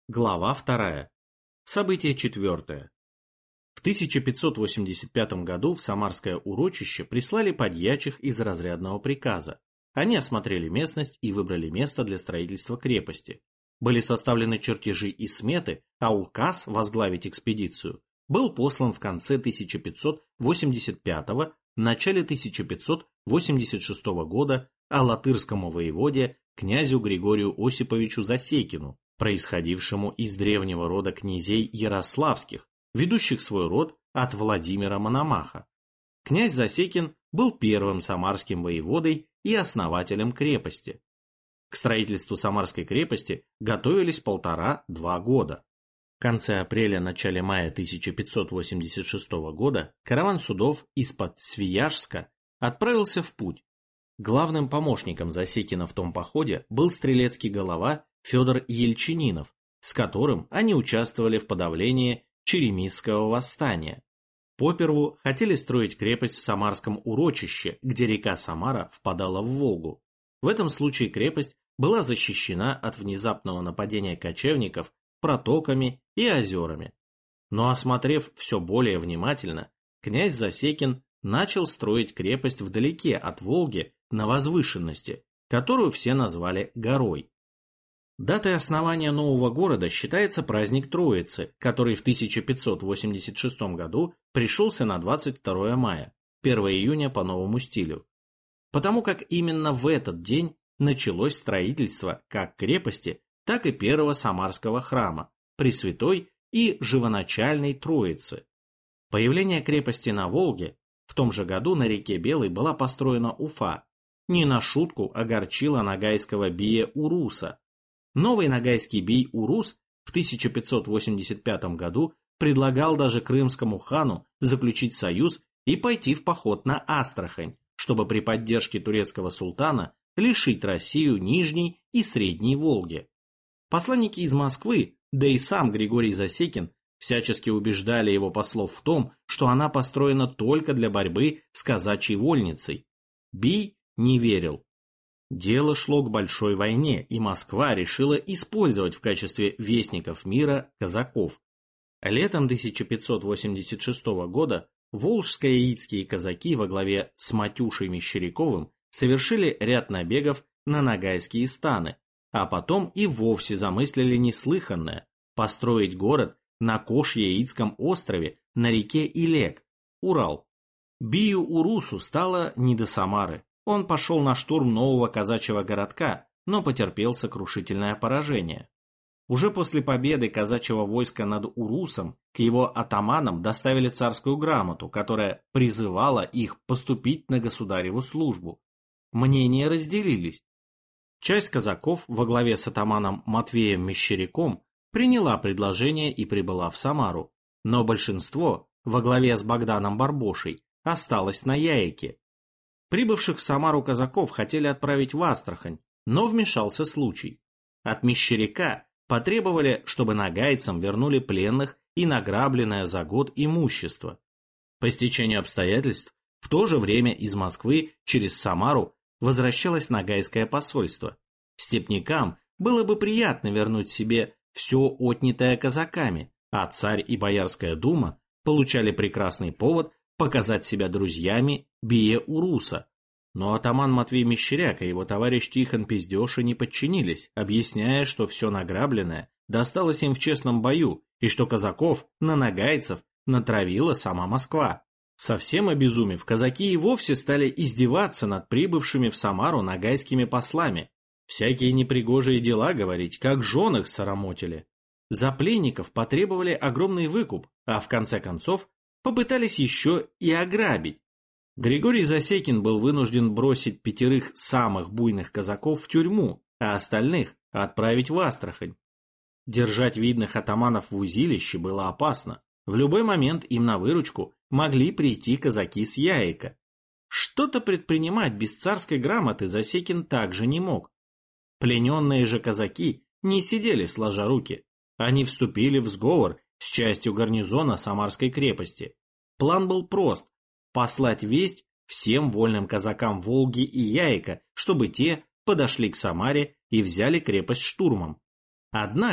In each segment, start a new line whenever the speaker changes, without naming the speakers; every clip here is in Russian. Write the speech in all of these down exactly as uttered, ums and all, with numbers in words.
Глава вторая. Событие четвертое. В тысяча пятьсот восемьдесят пятом году в Самарское урочище прислали подьячих из разрядного приказа. Они осмотрели местность и выбрали место для строительства крепости. Были составлены чертежи и сметы, а указ возглавить экспедицию был послан в конце тысяча пятьсот восемьдесят пятого, начале тысяча пятьсот восемьдесят шестого года алатырскому воеводе князю Григорию Осиповичу Засекину, происходившему из древнего рода князей Ярославских, ведущих свой род от Владимира Мономаха. Князь Засекин был первым самарским воеводой и основателем крепости. К строительству Самарской крепости готовились полтора-два года. В конце апреля-начале мая тысяча пятьсот восемьдесят шестого года караван судов из-под Свияжска отправился в путь. Главным помощником Засекина в том походе был стрелецкий голова Федор Ельчининов, с которым они участвовали в подавлении Черемисского восстания. Поперву хотели строить крепость в Самарском урочище, где река Самара впадала в Волгу. В этом случае крепость была защищена от внезапного нападения кочевников протоками и озерами. Но осмотрев все более внимательно, князь Засекин начал строить крепость вдалеке от Волги на возвышенности, которую все назвали горой. Датой основания нового города считается праздник Троицы, который в тысяча пятьсот восемьдесят шестом году пришелся на двадцать второе мая, первого июня по новому стилю. Потому как именно в этот день началось строительство как крепости, так и первого самарского храма, Пресвятой и Живоначальной Троицы. Появление крепости на Волге, в том же году на реке Белой была построена Уфа, не на шутку огорчила ногайского бия Уруса. Новый ногайский бий Урус в тысяча пятьсот восемьдесят пятом году предлагал даже крымскому хану заключить союз и пойти в поход на Астрахань, чтобы при поддержке турецкого султана лишить Россию Нижней и Средней Волги. Посланники из Москвы, да и сам Григорий Засекин, всячески убеждали его послов в том, что она построена только для борьбы с казачьей вольницей. Бий не верил. Дело шло к большой войне, и Москва решила использовать в качестве вестников мира казаков. Летом тысяча пятьсот восемьдесят шестого года волжско-яицкие казаки во главе с Матюшей Мещеряковым совершили ряд набегов на ногайские станы, а потом и вовсе замыслили неслыханное – построить город на Кош-Яицком острове на реке Илек, Урал. Бию Урусу стало не до Самары. Он пошел на штурм нового казачьего городка, но потерпел сокрушительное поражение. Уже после победы казачьего войска над Урусом к его атаманам доставили царскую грамоту, которая призывала их поступить на государеву службу. Мнения разделились. Часть казаков во главе с атаманом Матвеем Мещеряком приняла предложение и прибыла в Самару, но большинство во главе с Богданом Барбошей осталось на Яйке. Прибывших в Самару казаков хотели отправить в Астрахань, но вмешался случай. От Мещеряка потребовали, чтобы нагайцам вернули пленных и награбленное за год имущество. По стечению обстоятельств, в то же время из Москвы через Самару возвращалось нагайское посольство. Степнякам было бы приятно вернуть себе все отнятое казаками, а царь и Боярская дума получали прекрасный повод показать себя друзьями бия Уруса. Но атаман Матвей Мещеряк и его товарищ Тихон Пиздеша не подчинились, объясняя, что все награбленное досталось им в честном бою и что казаков на нагайцев натравила сама Москва. Совсем обезумев, казаки и вовсе стали издеваться над прибывшими в Самару нагайскими послами. Всякие непригожие дела говорить, как жен их сарамотили. За пленников потребовали огромный выкуп, а в конце концов попытались еще и ограбить. Григорий Засекин был вынужден бросить пятерых самых буйных казаков в тюрьму, а остальных отправить в Астрахань. Держать видных атаманов в узилище было опасно. В любой момент им на выручку могли прийти казаки с Яика. Что-то предпринимать без царской грамоты Засекин также не мог. Плененные же казаки не сидели сложа руки. Они вступили в сговор с частью гарнизона Самарской крепости. План был прост – послать весть всем вольным казакам Волги и Яика, чтобы те подошли к Самаре и взяли крепость штурмом. Однако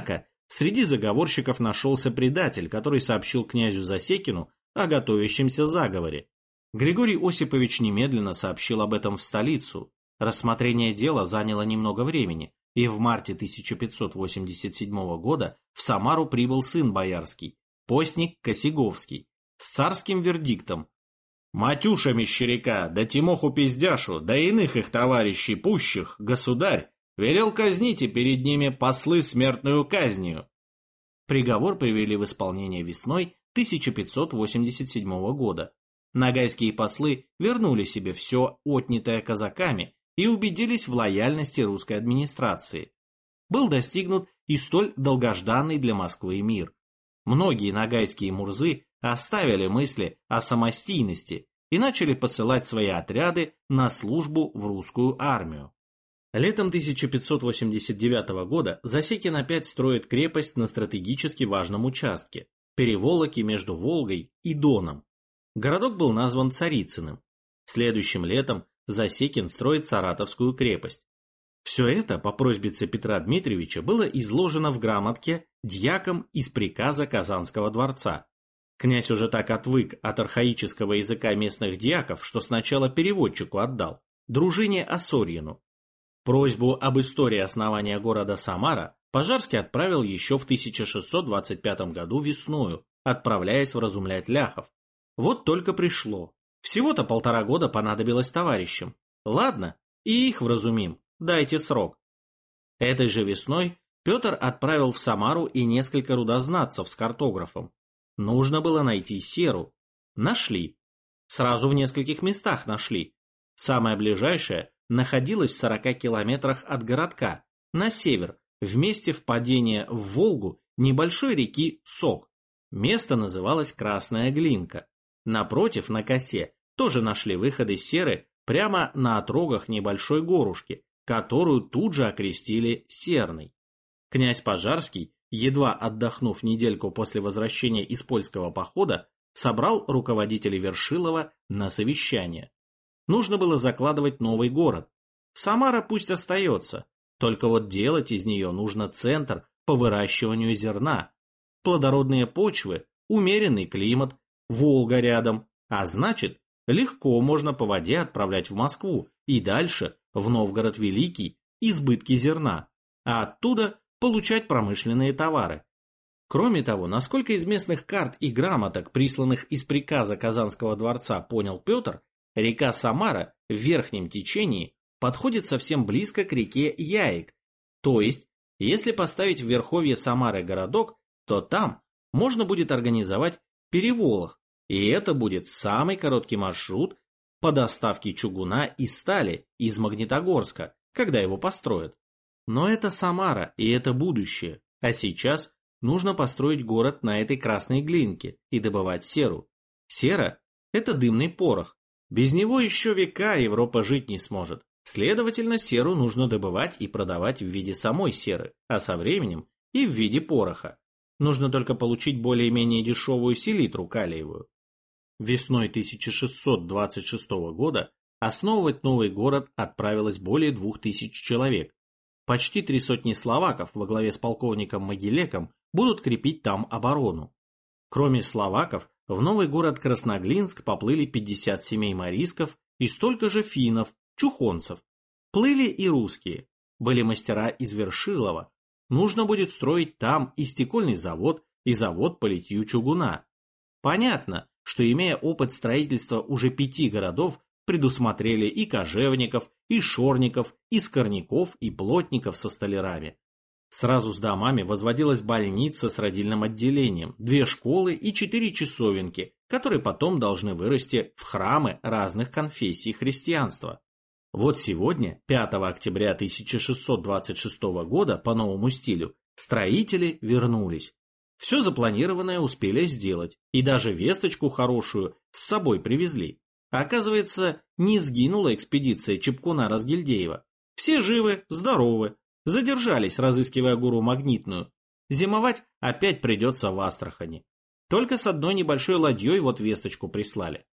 Среди заговорщиков нашелся предатель, который сообщил князю Засекину о готовящемся заговоре. Григорий Осипович немедленно сообщил об этом в столицу. Рассмотрение дела заняло немного времени, и в марте тысяча пятьсот восемьдесят седьмого года в Самару прибыл сын боярский, постник Косиговский, с царским вердиктом: «Матюша Мещеряка, да Тимоху Пиздяшу, да иных их товарищей пущих, государь, велел казните перед ними послы смертную казнью». Приговор привели в исполнение весной тысяча пятьсот восемьдесят седьмого года. Ногайские послы вернули себе все отнятое казаками и убедились в лояльности русской администрации. Был достигнут и столь долгожданный для Москвы мир. Многие ногайские мурзы оставили мысли о самостийности и начали посылать свои отряды на службу в русскую армию. Летом тысяча пятьсот восемьдесят девятого года Засекин опять строит крепость на стратегически важном участке – переволоке между Волгой и Доном. Городок был назван Царицыным. Следующим летом Засекин строит Саратовскую крепость. Все это по просьбе Петра Дмитриевича было изложено в грамотке дьяком из приказа Казанского дворца. Князь уже так отвык от архаического языка местных дьяков, что сначала переводчику отдал, дружине Осорьину. Просьбу об истории основания города Самара Пожарский отправил еще в тысяча шестьсот двадцать пятом году весною, отправляясь вразумлять ляхов. Вот только пришло. Всего-то полтора года понадобилось товарищам. Ладно, и их вразумим, дайте срок. Этой же весной Петр отправил в Самару и несколько рудознатцев с картографом. Нужно было найти серу. Нашли. Сразу в нескольких местах нашли. Самое ближайшее находилось в сорока километрах от городка, на север, в месте впадения в Волгу небольшой реки Сок. Место называлось Красная Глинка. Напротив, на косе, тоже нашли выходы серы прямо на отрогах небольшой горушки, которую тут же окрестили Серной. Князь Пожарский, едва отдохнув недельку после возвращения из польского похода, собрал руководителей Вершилова на совещание. Нужно было закладывать новый город. Самара пусть остается, только вот делать из нее нужно центр по выращиванию зерна. Плодородные почвы, умеренный климат, Волга рядом, а значит, легко можно по воде отправлять в Москву и дальше в Новгород Великий избытки зерна, а оттуда получать промышленные товары. Кроме того, насколько из местных карт и грамоток, присланных из приказа Казанского дворца, понял Петр, река Самара в верхнем течении подходит совсем близко к реке Яик, то есть, если поставить в верховье Самары городок, то там можно будет организовать переволох, и это будет самый короткий маршрут по доставке чугуна и стали из Магнитогорска, когда его построят. Но это Самара, и это будущее, а сейчас нужно построить город на этой красной глинке и добывать серу. Сера – это дымный порох. Без него еще века Европа жить не сможет. Следовательно, серу нужно добывать и продавать в виде самой серы, а со временем и в виде пороха. Нужно только получить более-менее дешевую селитру калиевую. Весной тысяча шестьсот двадцать шестого года основывать новый город отправилось более двух тысяч человек. Почти три сотни словаков во главе с полковником Могилеком будут крепить там оборону. Кроме словаков, в новый город Красноглинск поплыли пятьдесят семей морисков и столько же финнов, чухонцев. Плыли и русские. Были мастера из Вершилова. Нужно будет строить там и стекольный завод, и завод по литью чугуна. Понятно, что, имея опыт строительства уже пяти городов, предусмотрели и кожевников, и шорников, и скорняков, и плотников со столярами. Сразу с домами возводилась больница с родильным отделением, две школы и четыре часовенки, которые потом должны вырасти в храмы разных конфессий христианства. Вот сегодня, пятого октября тысяча шестьсот двадцать шестого года, по новому стилю, строители вернулись. Все запланированное успели сделать, и даже весточку хорошую с собой привезли. А оказывается, не сгинула экспедиция Чепкуна-Разгильдеева. Все живы, здоровы, задержались, разыскивая гору Магнитную. Зимовать опять придется в Астрахани. Только с одной небольшой ладьей вот весточку прислали.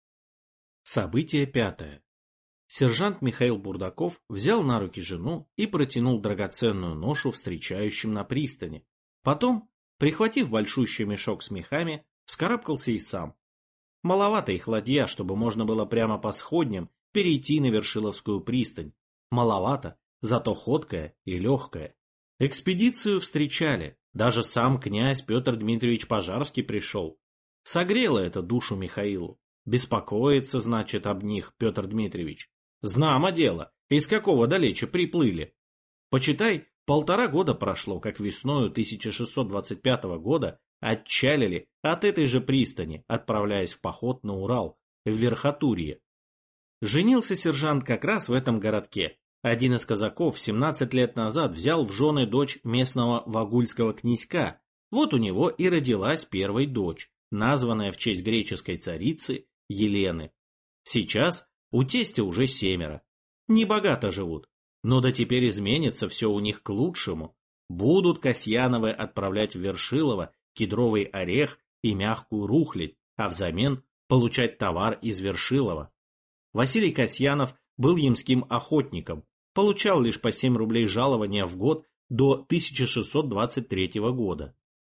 Событие пятое. Сержант Михаил Бурдаков взял на руки жену и протянул драгоценную ношу встречающим на пристани. Потом, прихватив большущий мешок с мехами, вскарабкался и сам. Маловато их ладья, чтобы можно было прямо по сходням перейти на Вершиловскую пристань. Маловато, зато ходкая и легкая. Экспедицию встречали, даже сам князь Петр Дмитриевич Пожарский пришел. Согрело это душу Михаилу. Беспокоится, значит, об них Петр Дмитриевич. Знамо дело, из какого далече приплыли. Почитай, полтора года прошло, как весною тысяча шестьсот двадцать пятого года отчалили от этой же пристани, отправляясь в поход на Урал, в Верхотурье. Женился сержант как раз в этом городке. Один из казаков семнадцать лет назад взял в жены дочь местного вагульского князька. Вот у него и родилась первая дочь, названная в честь греческой царицы Елены. Сейчас у тестя уже семеро. Небогато живут, но да теперь изменится все у них к лучшему. Будут Касьяновы отправлять в Вершилово кедровый орех и мягкую рухлядь, а взамен получать товар из Вершилова. Василий Касьянов был ямским охотником, получал лишь по семь рублей жалования в год до тысяча шестьсот двадцать третьего года.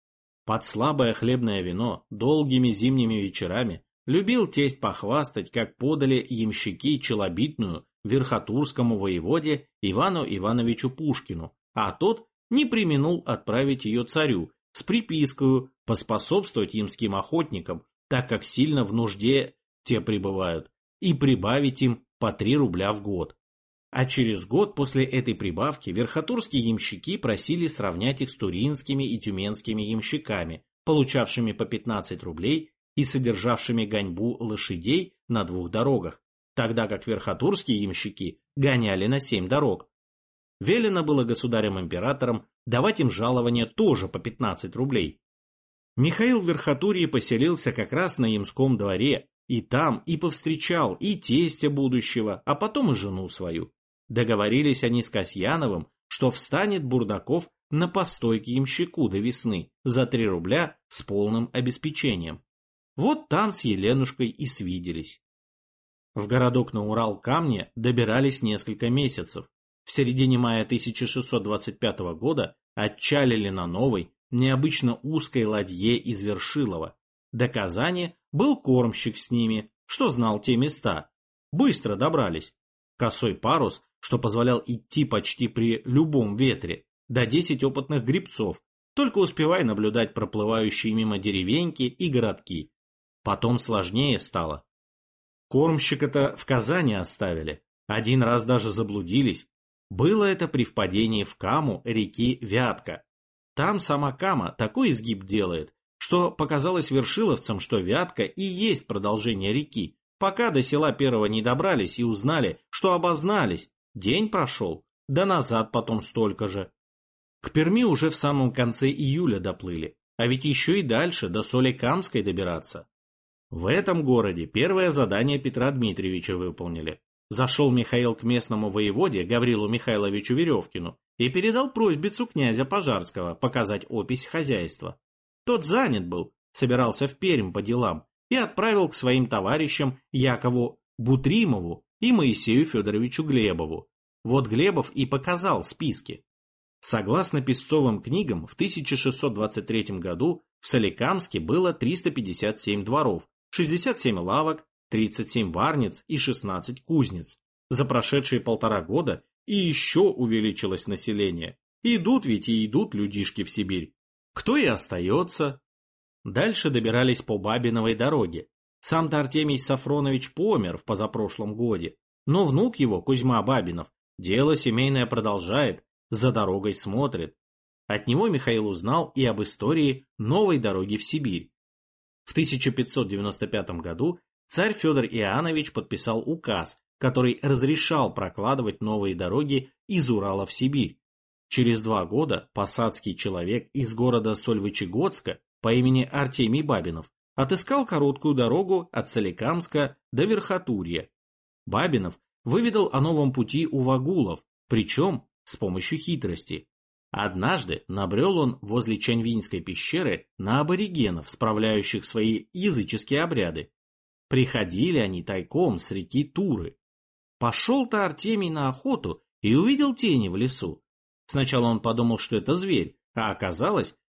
Под слабое хлебное вино долгими зимними вечерами любил тесть похвастать, как подали ямщики челобитную верхотурскому воеводе Ивану Ивановичу Пушкину, а тот не преминул отправить ее царю с припискою поспособствовать ямским охотникам, так как сильно в нужде те пребывают, и прибавить им по три рубля в год. А через год после этой прибавки верхотурские ямщики просили сравнять их с туринскими и тюменскими ямщиками, получавшими по пятнадцать рублей и содержавшими гоньбу лошадей на двух дорогах, тогда как верхотурские ямщики гоняли на семь дорог. Велено было государем-императором давать им жалование тоже по пятнадцать рублей. Михаил в Верхотурье поселился как раз на ямском дворе, и там и повстречал и тестя будущего, а потом и жену свою. Договорились они с Касьяновым, что встанет Бурдаков на постой к ямщику до весны за три рубля с полным обеспечением. Вот там с Еленушкой и свиделись. В городок на Урал-Камне добирались несколько месяцев. В середине мая тысяча шестьсот двадцать пятого года отчалили на новой, необычно узкой ладье из Вершилова. До Казани был кормщик с ними, что знал те места. Быстро добрались. Косой парус, что позволял идти почти при любом ветре, до десять опытных гребцов, только успевай наблюдать проплывающие мимо деревеньки и городки. Потом сложнее стало. Кормщика-то в Казани оставили, один раз даже заблудились. Было это при впадении в Каму реки Вятка. Там сама Кама такой изгиб делает, что показалось вершиловцам, что Вятка и есть продолжение реки, пока до села первого не добрались и узнали, что обознались. День прошел, да назад потом столько же. К Перми уже в самом конце июля доплыли, а ведь еще и дальше до Соликамской добираться. В этом городе первое задание Петра Дмитриевича выполнили. Зашел Михаил к местному воеводе Гаврилу Михайловичу Веревкину и передал просьбицу князя Пожарского показать опись хозяйства. Тот занят был, собирался в Пермь по делам и отправил к своим товарищам Якову Бутримову и Моисею Федоровичу Глебову. Вот Глебов и показал списки. Согласно песцовым книгам, в тысяча шестьсот двадцать третьем году в Соликамске было триста пятьдесят семь дворов, шестьдесят семь лавок, тридцать семь варниц и шестнадцать кузнец. За прошедшие полтора года и еще увеличилось население. Идут ведь и идут людишки в Сибирь. Кто и остается. Дальше добирались по Бабиновой дороге. Сам-то Артемий Сафронович помер в позапрошлом годе, но внук его, Кузьма Бабинов, дело семейное продолжает, за дорогой смотрит. От него Михаил узнал и об истории новой дороги в Сибирь. В тысяча пятьсот девяносто пятом году царь Федор Иоаннович подписал указ, который разрешал прокладывать новые дороги из Урала в Сибирь. Через два года посадский человек из города Сольвычегодска по имени Артемий Бабинов отыскал короткую дорогу от Соликамска до Верхотурья. Бабинов выведал о новом пути у вагулов, причем с помощью хитрости. Однажды набрел он возле Чаньвинской пещеры на аборигенов, справляющих свои языческие обряды. Приходили они тайком с реки Туры. Пошел-то Артемий на охоту и увидел тени в лесу. Сначала он подумал, что это зверь, а оказалось,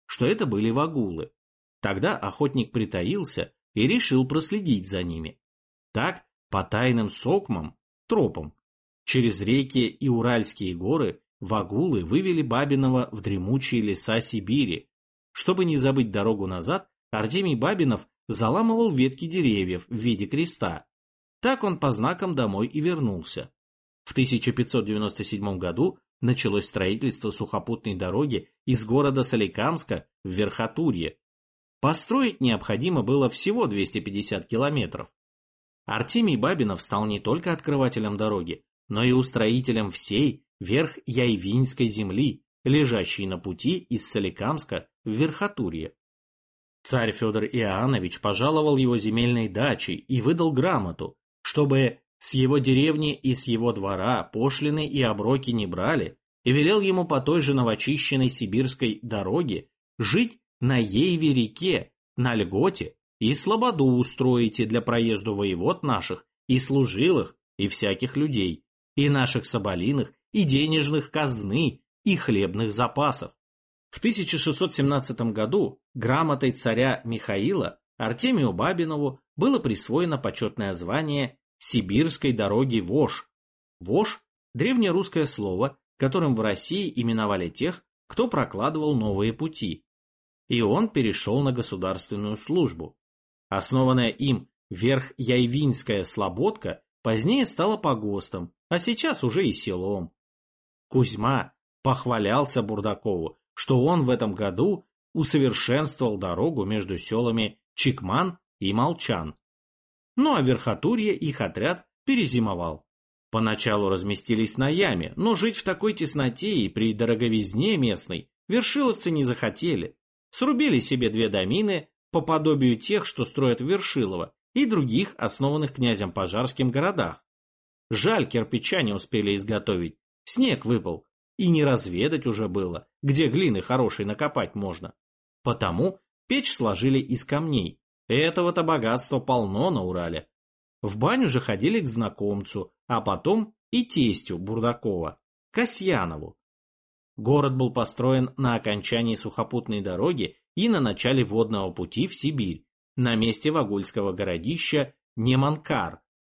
что это были вагулы. Тогда охотник притаился и решил проследить за ними. Так, по тайным сокмам, тропам, через реки и Уральские горы вагулы вывели Бабинова в дремучие леса Сибири. Чтобы не забыть дорогу назад, Артемий Бабинов заламывал ветки деревьев в виде креста. Так он по знакам домой и вернулся. В тысяча пятьсот девяносто седьмом году началось строительство сухопутной дороги из города Соликамска в Верхотурье. Построить необходимо было всего двести пятьдесят километров. Артемий Бабинов стал не только открывателем дороги, но и устроителем всей Верх-Яйвинской земли, лежащей на пути из Соликамска в Верхотурье. Царь Федор Иоаннович пожаловал его земельной дачей и выдал грамоту, чтобы с его деревни и с его двора пошлины и оброки не брали, и велел ему по той же новочищенной сибирской дороге жить на Ейве-реке, на льготе, и слободу устроите для проезду воевод наших, и служилых, и всяких людей, и наших соболиных, и денежных казны, и хлебных запасов. В тысяча шестьсот семнадцатом году грамотой царя Михаила Артемию Бабинову было присвоено почетное звание Сибирской дороги вож. Вож – древнерусское слово, которым в России именовали тех, кто прокладывал новые пути. И он перешел на государственную службу. Основанная им Верх-Яйвинская слободка позднее стала погостом, а сейчас уже и селом. Кузьма похвалялся Бурдакову, что он в этом году усовершенствовал дорогу между селами Чикман и Молчан. Ну а в Верхотурье их отряд перезимовал. Поначалу разместились на яме, но жить в такой тесноте и при дороговизне местной вершиловцы не захотели. Срубили себе две домины по подобию тех, что строят в Вершилово, и других, основанных князем Пожарским городах. Жаль, кирпича не успели изготовить, снег выпал, и не разведать уже было, где глины хорошей накопать можно. Потому печь сложили из камней. Этого-то богатства полно на Урале. В баню же ходили к знакомцу, а потом и тестю Бурдакова, Касьянову. Город был построен на окончании сухопутной дороги и на начале водного пути в Сибирь, на месте вагульского городища Неманкар.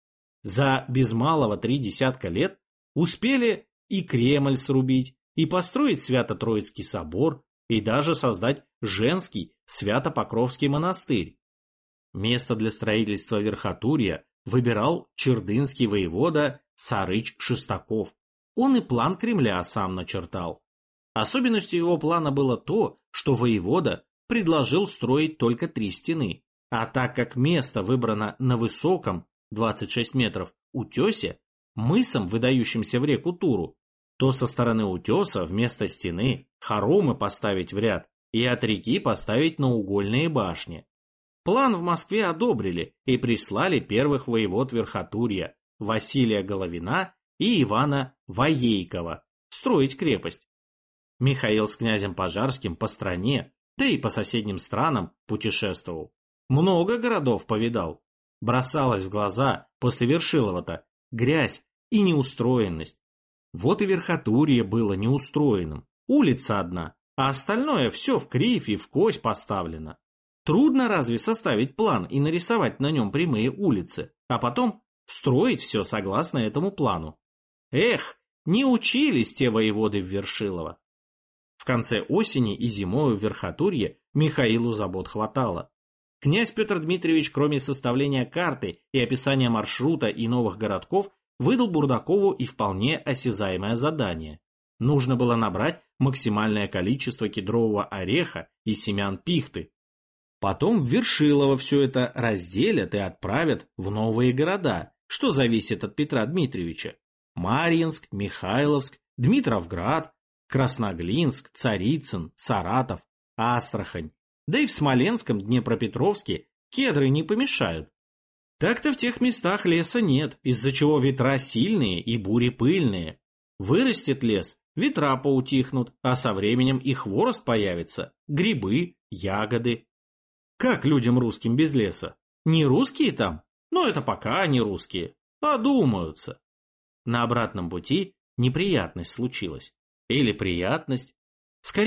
За без малого три десятка лет успели и Кремль срубить, и построить Свято-Троицкий собор, и даже создать женский Свято-Покровский монастырь. Место для строительства Верхотурья выбирал чердынский воевода Сарыч Шестаков. Он и план Кремля сам начертал. Особенностью его плана было то, что воевода предложил строить только три стены, а так как место выбрано на высоком, двадцать шесть метров, утесе, мысом, выдающимся в реку Туру, то со стороны утеса вместо стены хоромы поставить в ряд и от реки поставить наугольные башни. План в Москве одобрили и прислали первых воевод Верхотурья, Василия Головина и Ивана Воейкова, строить крепость. Михаил с князем Пожарским по стране, да и по соседним странам путешествовал. Много городов повидал. Бросалось в глаза после Вершилова-то грязь и неустроенность. Вот и Верхотурье было неустроенным. Улица одна, а остальное все в кривь и в кость поставлено. Трудно разве составить план и нарисовать на нем прямые улицы, а потом строить все согласно этому плану? Эх, не учились те воеводы в Вершилово. В конце осени и зимою в Верхотурье Михаилу забот хватало. Князь Петр Дмитриевич, кроме составления карты и описания маршрута и новых городков, выдал Бурдакову и вполне осязаемое задание. Нужно было набрать максимальное количество кедрового ореха и семян пихты. Потом в Вершилово все это разделят и отправят в новые города, что зависит от Петра Дмитриевича. Марьинск, Михайловск, Дмитровград, Красноглинск, Царицын, Саратов, Астрахань. Да и в Смоленском, Днепропетровске кедры не помешают. Так-то в тех местах леса нет, из-за чего ветра сильные и бури пыльные. Вырастет лес, ветра поутихнут, а со временем и хворост появится, грибы, ягоды. Как людям русским без леса? Не русские там? Ну это пока не русские. Подумаются. На обратном пути неприятность случилась. Или приятность. Скорее,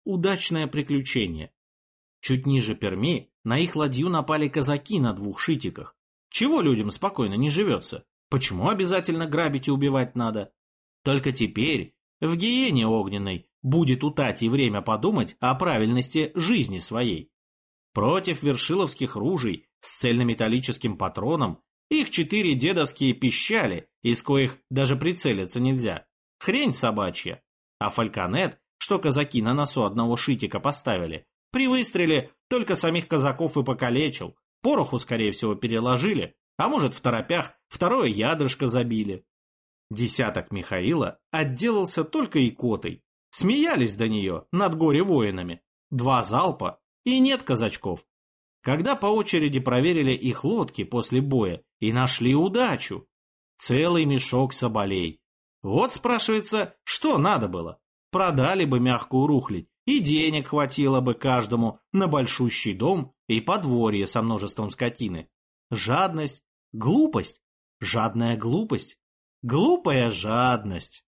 удачное приключение. Чуть ниже Перми на их ладью напали казаки на двух шитиках. Чего людям спокойно не живется? Почему обязательно грабить и убивать надо? Только теперь в гиене огненной будет у Тати время подумать о правильности жизни своей. Против вершиловских ружей с цельнометаллическим патроном их четыре дедовские пищали, из коих даже прицелиться нельзя. Хрень собачья. А фальконет, что казаки на носу одного шитика поставили, при выстреле только самих казаков и покалечил. Пороху, скорее всего, переложили, а может, в торопях второе ядрышко забили. Десяток Михаила отделался только икотой. Смеялись до нее над горе-воинами. Два залпа, и нет казачков. Когда по очереди проверили их лодки после боя и нашли удачу. Целый мешок соболей. Вот, спрашивается, что надо было? Продали бы мягкую рухлядь, и денег хватило бы каждому на большущий дом и подворье со множеством скотины. Жадность, глупость, жадная глупость, глупая жадность.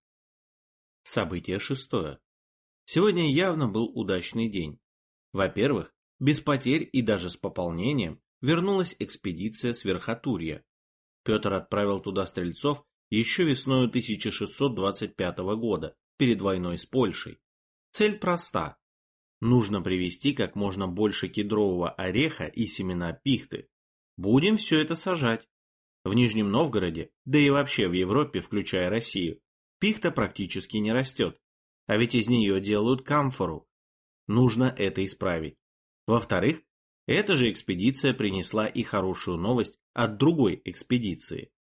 Событие шестое. Сегодня явно был удачный день. Во-первых, без потерь и даже с пополнением вернулась экспедиция с Верхотурья. Петр отправил туда стрельцов еще весною тысяча шестьсот двадцать пятого года, перед войной с Польшей. Цель проста. Нужно привезти как можно больше кедрового ореха и семена пихты. Будем все это сажать. В Нижнем Новгороде, да и вообще в Европе, включая Россию, пихта практически не растет. А ведь из нее делают камфору. Нужно это исправить. Во-вторых, эта же экспедиция принесла и хорошую новость от другой экспедиции.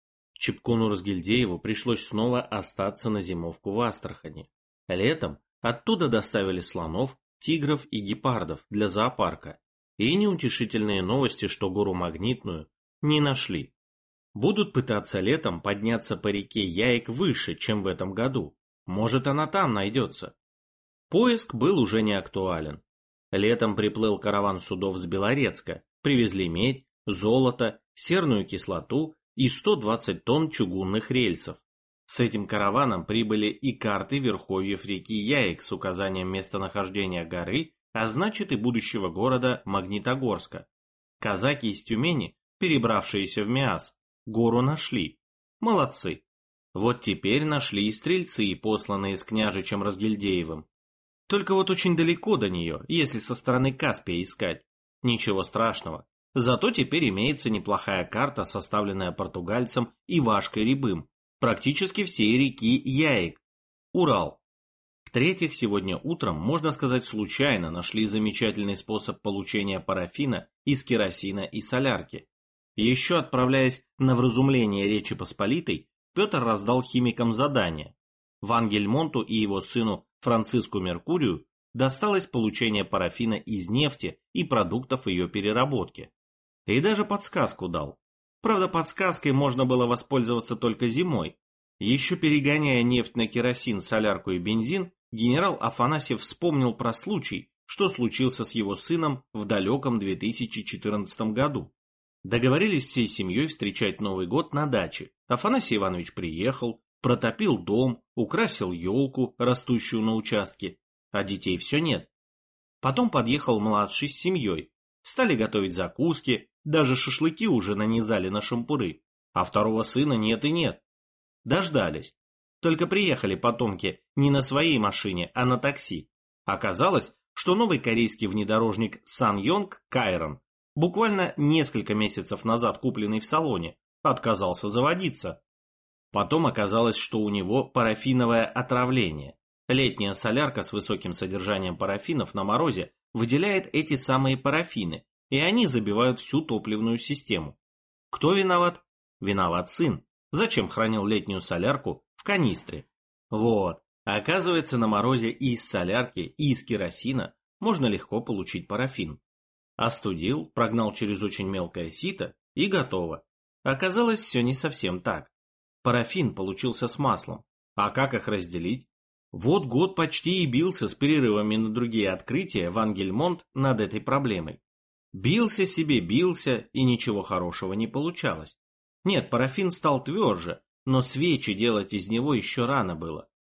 Чепкуну-Разгильдееву пришлось снова остаться на зимовку в Астрахани. Летом оттуда доставили слонов, тигров и гепардов для зоопарка. И неутешительные новости, что гору Магнитную не нашли. Будут пытаться летом подняться по реке Яик выше, чем в этом году. Может, она там найдется. Поиск был уже не актуален. Летом приплыл караван судов с Белорецка, привезли медь, золото, серную кислоту и сто двадцать тонн чугунных рельсов. С этим караваном прибыли и карты верховьев реки Яик с указанием местонахождения горы, а значит и будущего города Магнитогорска. Казаки из Тюмени, перебравшиеся в Миас, гору нашли. Молодцы. Вот теперь нашли и стрельцы, посланные с княжичем Разгильдеевым. Только вот очень далеко до нее, если со стороны Каспия искать. Ничего страшного. Зато теперь имеется неплохая карта, составленная португальцем Ивашкой Рябым, практически всей реки Яик. Урал. В-третьих, сегодня утром, можно сказать случайно, нашли замечательный способ получения парафина из керосина и солярки. Еще отправляясь на вразумление Речи Посполитой, Петр раздал химикам задание. Ван-Гельмонту и его сыну Франциску Меркурию досталось получение парафина из нефти и продуктов ее переработки. И даже подсказку дал. Правда, подсказкой можно было воспользоваться только зимой. Еще перегоняя нефть на керосин, солярку и бензин, генерал Афанасьев вспомнил про случай, что случился с его сыном в далеком две тысячи четырнадцатом году. Договорились всей семьей встречать Новый год на даче. Афанасий Иванович приехал, протопил дом, украсил елку, растущую на участке, а детей все нет. Потом подъехал младший с семьей, стали готовить закуски, даже шашлыки уже нанизали на шампуры, а второго сына нет и нет. Дождались. Только приехали потомки не на своей машине, а на такси. Оказалось, что новый корейский внедорожник Сан-Йонг Кайрон, буквально несколько месяцев назад купленный в салоне, отказался заводиться. Потом оказалось, что у него парафиновое отравление. Летняя солярка с высоким содержанием парафинов на морозе выделяет эти самые парафины, и они забивают всю топливную систему. Кто виноват? Виноват сын. Зачем хранил летнюю солярку в канистре? Вот, оказывается, на морозе и из солярки, и из керосина можно легко получить парафин. Остудил, прогнал через очень мелкое сито и готово. Оказалось, все не совсем так. Парафин получился с маслом. А как их разделить? Вот год почти и бился с перерывами на другие открытия Ван-Гельмонт над этой проблемой. Бился себе, бился, и ничего хорошего не получалось. Нет, парафин стал тверже, но свечи делать из него еще рано было.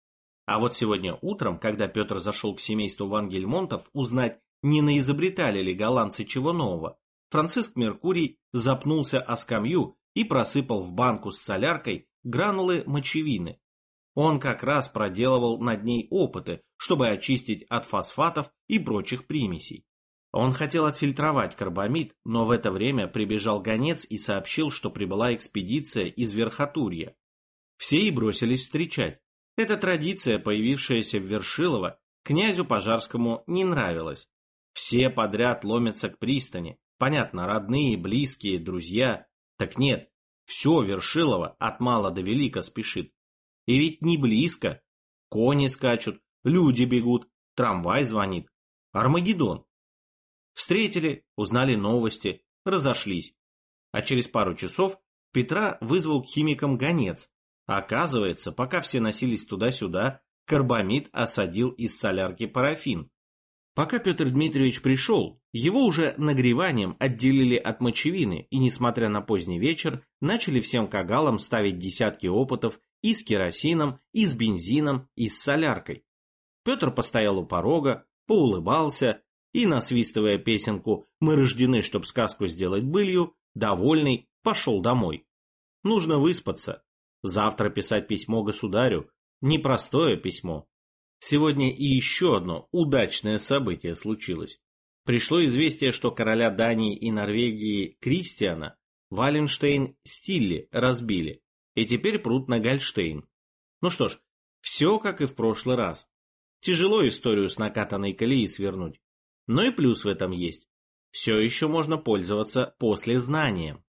А вот сегодня утром, когда Петр зашел к семейству Ван-Гельмонтов узнать, не наизобретали ли голландцы чего нового, Франциск Меркурий запнулся о скамью и просыпал в банку с соляркой гранулы мочевины. Он как раз проделывал над ней опыты, чтобы очистить от фосфатов и прочих примесей. Он хотел отфильтровать карбамид, но в это время прибежал гонец и сообщил, что прибыла экспедиция из Верхотурья. Все и бросились встречать. Эта традиция, появившаяся в Вершилово, князю Пожарскому не нравилась. Все подряд ломятся к пристани. Понятно, родные, близкие, друзья. Так нет, все Вершилово от мала до велика спешит. И ведь не близко. Кони скачут, люди бегут, трамвай звонит. Армагеддон. Встретили, узнали новости, разошлись. А через пару часов Петра вызвал к химикам гонец. А оказывается, пока все носились туда-сюда, карбамид осадил из солярки парафин. Пока Петр Дмитриевич пришел, его уже нагреванием отделили от мочевины и, несмотря на поздний вечер, начали всем кагалам ставить десятки опытов и с керосином, и с бензином, и с соляркой. Петр постоял у порога, поулыбался и, насвистывая песенку «Мы рождены, чтоб сказку сделать былью», довольный, пошел домой. Нужно выспаться. Завтра писать письмо государю. Непростое письмо. Сегодня и еще одно удачное событие случилось. Пришло известие, что короля Дании и Норвегии Кристиана Валенштейн-Стилле разбили, и теперь прут на Гольштейн. Ну что ж, все как и в прошлый раз. Тяжело историю с накатанной колеи свернуть. Но и плюс в этом есть. Все еще можно пользоваться послезнанием.